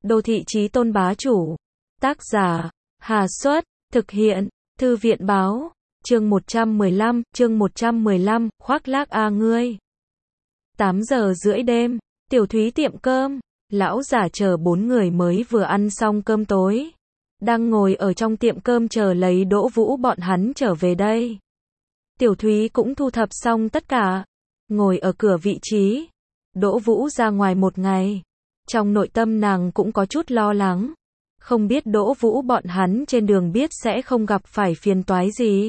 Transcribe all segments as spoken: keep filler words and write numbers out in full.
Đô thị chí tôn bá chủ. Tác giả, Hà Xuất, thực hiện, Thư viện báo, chương một trăm mười lăm, chương một trăm mười lăm, khoác lác a ngươi. tám giờ rưỡi đêm, Tiểu Thúy tiệm cơm, lão giả chờ bốn người mới vừa ăn xong cơm tối. Đang ngồi ở trong tiệm cơm chờ lấy Đỗ Vũ bọn hắn trở về đây. Tiểu Thúy cũng thu thập xong tất cả, ngồi ở cửa vị trí. Đỗ Vũ ra ngoài một ngày. Trong nội tâm nàng cũng có chút lo lắng. Không biết Đỗ Vũ bọn hắn trên đường biết sẽ không gặp phải phiền toái gì.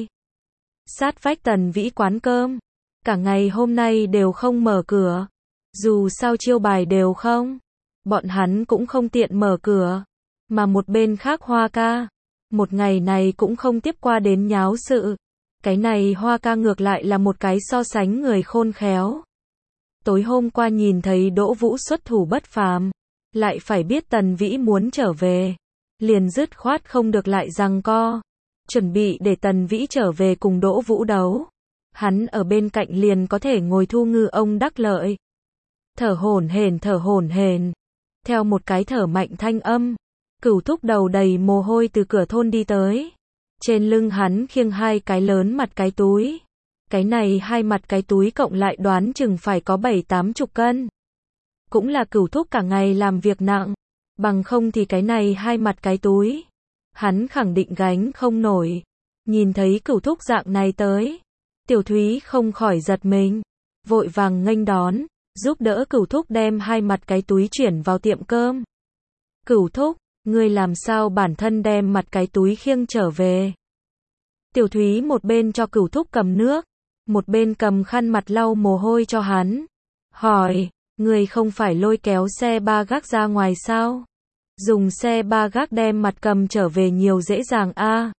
Sát vách Tần Vĩ quán cơm. Cả ngày hôm nay đều không mở cửa. Dù sao chiêu bài đều không. Bọn hắn cũng không tiện mở cửa. Mà một bên khác Hoa ca. Một ngày này cũng không tiếp qua đến nháo sự. Cái này Hoa ca ngược lại là một cái so sánh người khôn khéo. Tối hôm qua nhìn thấy Đỗ Vũ xuất thủ bất phàm. Lại phải biết Tần Vĩ muốn trở về. Liền dứt khoát không được lại giằng co. Chuẩn bị để Tần Vĩ trở về cùng Đỗ Vũ đấu. Hắn ở bên cạnh liền có thể ngồi thu ngư ông đắc lợi. Thở hổn hển thở hổn hển. Theo một cái thở mạnh thanh âm. Cửu Thúc đầu đầy mồ hôi từ cửa thôn đi tới. Trên lưng hắn khiêng hai cái lớn mặt cái túi. Cái này hai mặt cái túi cộng lại đoán chừng phải có bảy tám chục cân. Cũng là Cửu Thúc cả ngày làm việc nặng. Bằng không thì cái này hai mặt cái túi. Hắn khẳng định gánh không nổi. Nhìn thấy Cửu Thúc dạng này tới. Tiểu Thúy không khỏi giật mình. Vội vàng nghênh đón. Giúp đỡ Cửu Thúc đem hai mặt cái túi chuyển vào tiệm cơm. Cửu Thúc, ngươi làm sao bản thân đem mặt cái túi khiêng trở về. Tiểu Thúy một bên cho Cửu Thúc cầm nước. Một bên cầm khăn mặt lau mồ hôi cho hắn. Hỏi, ngươi không phải lôi kéo xe ba gác ra ngoài sao? Dùng xe ba gác đem mặt cầm trở về nhiều dễ dàng a. À?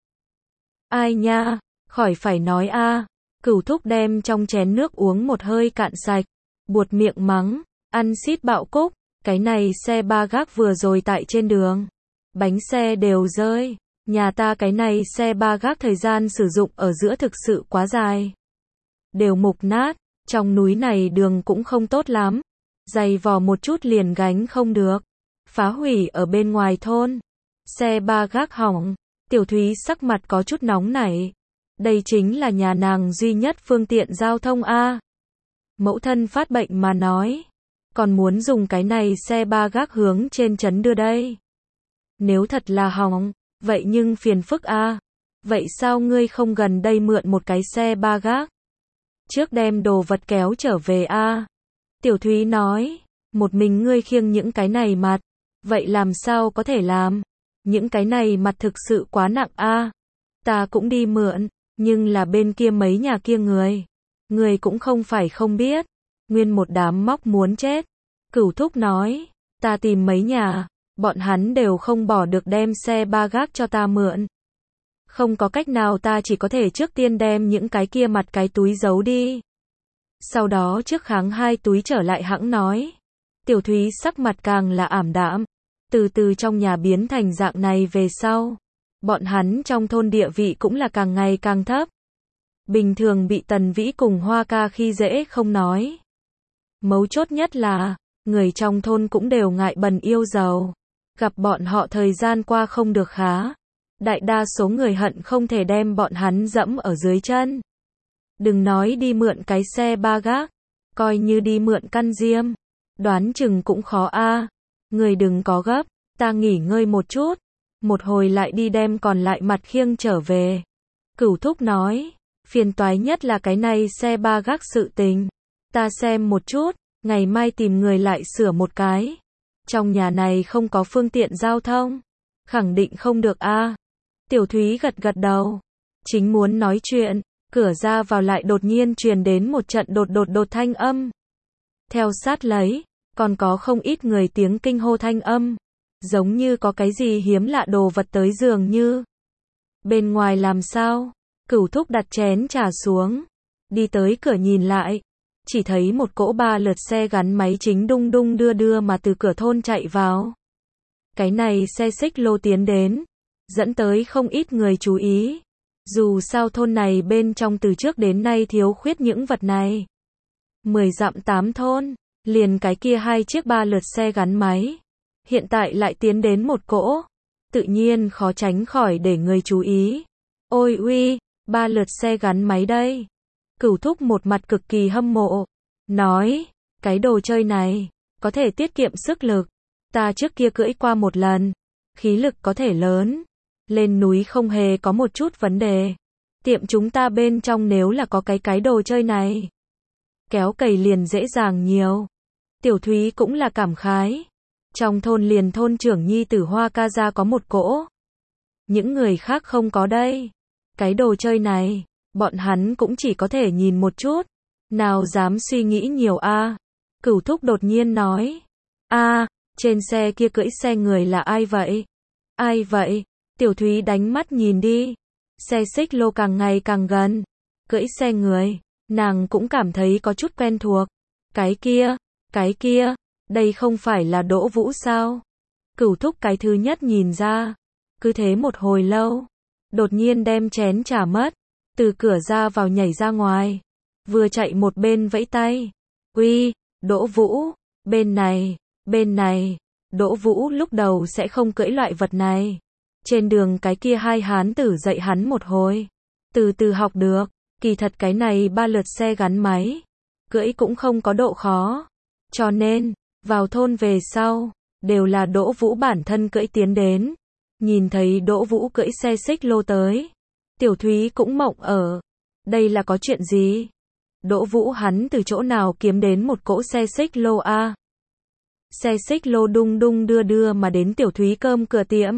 Ai nha, khỏi phải nói a. À. Cửu Thúc đem trong chén nước uống một hơi cạn sạch. Buột miệng mắng, ăn xít bạo cúc. Cái này xe ba gác vừa rồi tại trên đường. Bánh xe đều rơi. Nhà ta cái này xe ba gác thời gian sử dụng ở giữa thực sự quá dài. Đều mục nát. Trong núi này đường cũng không tốt lắm. Dày vò một chút liền gánh không được. Phá hủy ở bên ngoài thôn. Xe ba gác hỏng. Tiểu Thúy sắc mặt có chút nóng nảy. Đây chính là nhà nàng duy nhất phương tiện giao thông a. Mẫu thân phát bệnh mà nói. Còn muốn dùng cái này xe ba gác hướng trên trấn đưa đây. Nếu thật là hỏng, vậy nhưng phiền phức a. Vậy sao ngươi không gần đây mượn một cái xe ba gác? Trước đem đồ vật kéo trở về a. Tiểu Thúy nói, một mình ngươi khiêng những cái này mặt. Vậy làm sao có thể làm? Những cái này mặt thực sự quá nặng a. Ta cũng đi mượn, nhưng là bên kia mấy nhà kia người. Người cũng không phải không biết. Nguyên một đám móc muốn chết. Cửu Thúc nói, ta tìm mấy nhà, bọn hắn đều không bỏ được đem xe ba gác cho ta mượn. Không có cách nào ta chỉ có thể trước tiên đem những cái kia mặt cái túi giấu đi. Sau đó trước kháng hai túi trở lại hãng nói. Tiểu Thúy sắc mặt càng là ảm đạm. Từ từ trong nhà biến thành dạng này về sau. Bọn hắn trong thôn địa vị cũng là càng ngày càng thấp. Bình thường bị Tần Vĩ cùng Hoa ca khi dễ không nói. Mấu chốt nhất là, người trong thôn cũng đều ngại bần yêu giàu. Gặp bọn họ thời gian qua không được khá. Đại đa số người hận không thể đem bọn hắn dẫm ở dưới chân. Đừng nói đi mượn cái xe ba gác. Coi như đi mượn căn diêm. Đoán chừng cũng khó a. Người đừng có gấp, ta nghỉ ngơi một chút. Một hồi lại đi đem còn lại mặt khiêng trở về. Cửu Thúc nói, phiền toái nhất là cái này xe ba gác sự tình. Ta xem một chút, ngày mai tìm người lại sửa một cái. Trong nhà này không có phương tiện giao thông. Khẳng định không được a. À. Tiểu Thúy gật gật đầu. Chính muốn nói chuyện, cửa ra vào lại đột nhiên truyền đến một trận đột đột đột thanh âm. Theo sát lấy, còn có không ít người tiếng kinh hô thanh âm. Giống như có cái gì hiếm lạ đồ vật tới dường như. Bên ngoài làm sao? Cửu Thúc đặt chén trà xuống. Đi tới cửa nhìn lại. Chỉ thấy một cỗ ba lượt xe gắn máy chính đung đung đưa đưa mà từ cửa thôn chạy vào. Cái này xe xích lô tiến đến. Dẫn tới không ít người chú ý. Dù sao thôn này bên trong từ trước đến nay thiếu khuyết những vật này. Mười dặm tám thôn. Liền cái kia hai chiếc ba lượt xe gắn máy. hiện tại lại tiến đến một cỗ, tự nhiên khó tránh khỏi để người chú ý. Ôi uy, ba lượt xe gắn máy đây. Cửu thúc một mặt cực kỳ hâm mộ, nói, cái đồ chơi này, có thể tiết kiệm sức lực. Ta trước kia cưỡi qua một lần, khí lực có thể lớn, lên núi không hề có một chút vấn đề. Tiệm chúng ta bên trong nếu là có cái cái đồ chơi này, kéo cày liền dễ dàng nhiều. Tiểu Thúy cũng là cảm khái. Trong thôn liền thôn trưởng nhi tử Hoa ca gia có một cỗ. Những người khác không có đây. Cái đồ chơi này, bọn hắn cũng chỉ có thể nhìn một chút. Nào dám suy nghĩ nhiều a à? Cửu thúc đột nhiên nói. a à, trên xe kia cưỡi xe người là ai vậy? Ai vậy? Tiểu Thúy đánh mắt nhìn đi. Xe xích lô càng ngày càng gần. Cưỡi xe người, nàng cũng cảm thấy có chút quen thuộc. Cái kia, cái kia, đây không phải là Đỗ Vũ sao? Cửu thúc cái thứ nhất nhìn ra. Cứ thế một hồi lâu, đột nhiên đem chén trà mất, từ cửa ra vào nhảy ra ngoài, vừa chạy một bên vẫy tay. Uy, Đỗ Vũ, bên này, bên này. Đỗ Vũ lúc đầu sẽ không cưỡi loại vật này. Trên đường cái kia hai hán tử dạy hắn một hồi, từ từ học được. Kỳ thật cái này ba lượt xe gắn máy, cưỡi cũng không có độ khó. Cho nên, vào thôn về sau, đều là Đỗ Vũ bản thân cưỡi tiến đến. Nhìn thấy Đỗ Vũ cưỡi xe xích lô tới, Tiểu Thúy cũng mộng ở. Đây là có chuyện gì? Đỗ Vũ hắn từ chỗ nào kiếm đến một cỗ xe xích lô a? À? Xe xích lô đung đung đưa đưa mà đến Tiểu Thúy cơm cửa tiệm.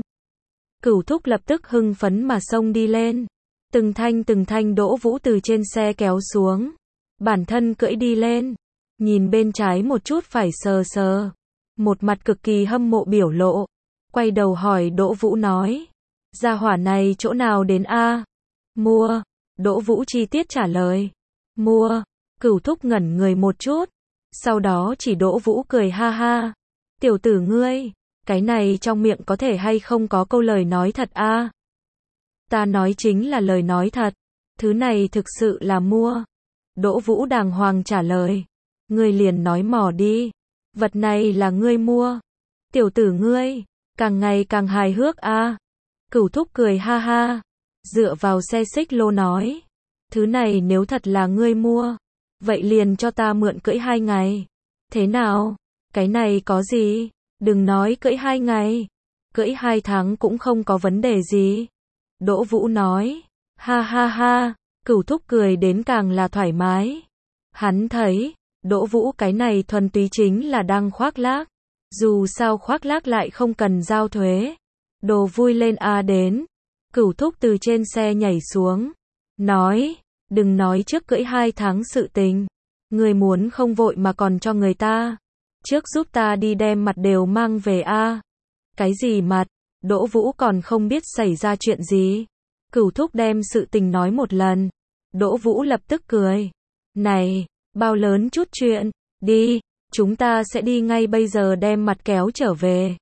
Cửu thúc lập tức hưng phấn mà xông đi lên. Từng thanh từng thanh Đỗ Vũ từ trên xe kéo xuống. Bản thân cưỡi đi lên. Nhìn bên trái một chút phải sờ sờ. Một mặt cực kỳ hâm mộ biểu lộ. Quay đầu hỏi Đỗ Vũ nói. Gia hỏa này chỗ nào đến a? À? Mua. Đỗ Vũ chi tiết trả lời. Mua. Cửu thúc ngẩn người một chút. Sau đó chỉ Đỗ Vũ cười ha ha. Tiểu tử ngươi, cái này trong miệng có thể hay không có câu lời nói thật a? À? Ta nói chính là lời nói thật. Thứ này thực sự là mua. Đỗ Vũ đàng hoàng trả lời. Ngươi liền nói mò đi. Vật này là ngươi mua. Tiểu tử ngươi, càng ngày càng hài hước a. À? Cửu thúc cười ha ha. Dựa vào xe xích lô nói. Thứ này nếu thật là ngươi mua, vậy liền cho ta mượn cưỡi hai ngày. Thế nào? Cái này có gì? Đừng nói cưỡi hai ngày. Cưỡi hai tháng cũng không có vấn đề gì. Đỗ Vũ nói. Ha ha ha. Cửu thúc cười đến càng là thoải mái. Hắn thấy, Đỗ Vũ cái này thuần túy chính là đang khoác lác. Dù sao khoác lác lại không cần giao thuế. Đồ vui lên a à đến. Cửu thúc từ trên xe nhảy xuống. Nói, đừng nói trước cưỡi hai tháng sự tình. Người muốn không vội mà còn cho người ta. Trước giúp ta đi đem mặt đều mang về a. À. Cái gì mặt? Đỗ Vũ còn không biết xảy ra chuyện gì. Cửu thúc đem sự tình nói một lần. Đỗ Vũ lập tức cười. Này, bao lớn chút chuyện. Đi, chúng ta sẽ đi ngay bây giờ đem mặt kéo trở về.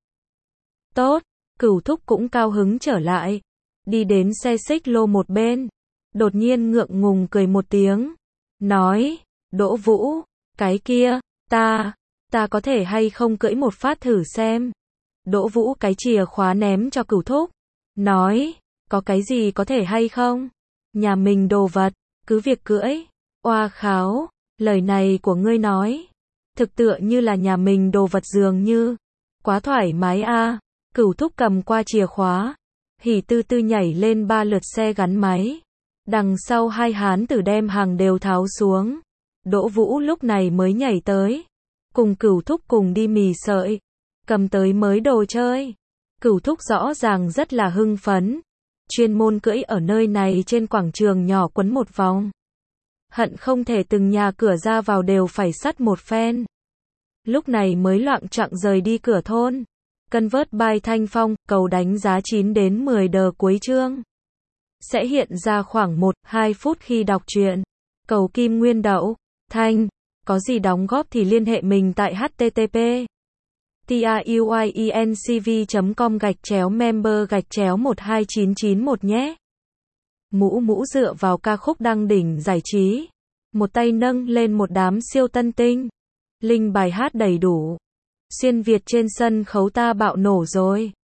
Tốt, Cửu thúc cũng cao hứng trở lại. Đi đến xe xích lô một bên. Đột nhiên ngượng ngùng cười một tiếng. Nói, Đỗ Vũ, cái kia, ta, ta có thể hay không cưỡi một phát thử xem. Đỗ Vũ cái chìa khóa ném cho Cửu thúc. Nói, có cái gì có thể hay không? Nhà mình đồ vật, cứ việc cưỡi. Oa kháo, lời này của ngươi nói. Thực tựa như là nhà mình đồ vật dường như. Quá thoải mái a. À. Cửu thúc cầm qua chìa khóa. Hỉ tư tư nhảy lên ba lượt xe gắn máy. Đằng sau hai hán tử đem hàng đều tháo xuống. Đỗ Vũ lúc này mới nhảy tới. Cùng Cửu thúc cùng đi mì sợi. Cầm tới mới đồ chơi. Cửu thúc rõ ràng rất là hưng phấn. Chuyên môn cưỡi ở nơi này trên quảng trường nhỏ quấn một vòng. Hận không thể từng nhà cửa ra vào đều phải sắt một phen. Lúc này mới loạng choạng rời đi cửa thôn. Cân vớt bài Thanh Phong, cầu đánh giá chín đến mười đờ cuối chương. Sẽ hiện ra khoảng một đến hai phút khi đọc truyện. Cầu Kim Nguyên Đậu, Thanh, có gì đóng góp thì liên hệ mình tại h t t p truyencv chấm com gạch chéo member gạch chéo một hai chín chín một nhé. Mũ mũ dựa vào ca khúc đăng đỉnh giải trí. Một tay nâng lên một đám siêu tân tinh. Link bài hát đầy đủ. Xuyên Việt trên sân khấu ta bạo nổ rồi.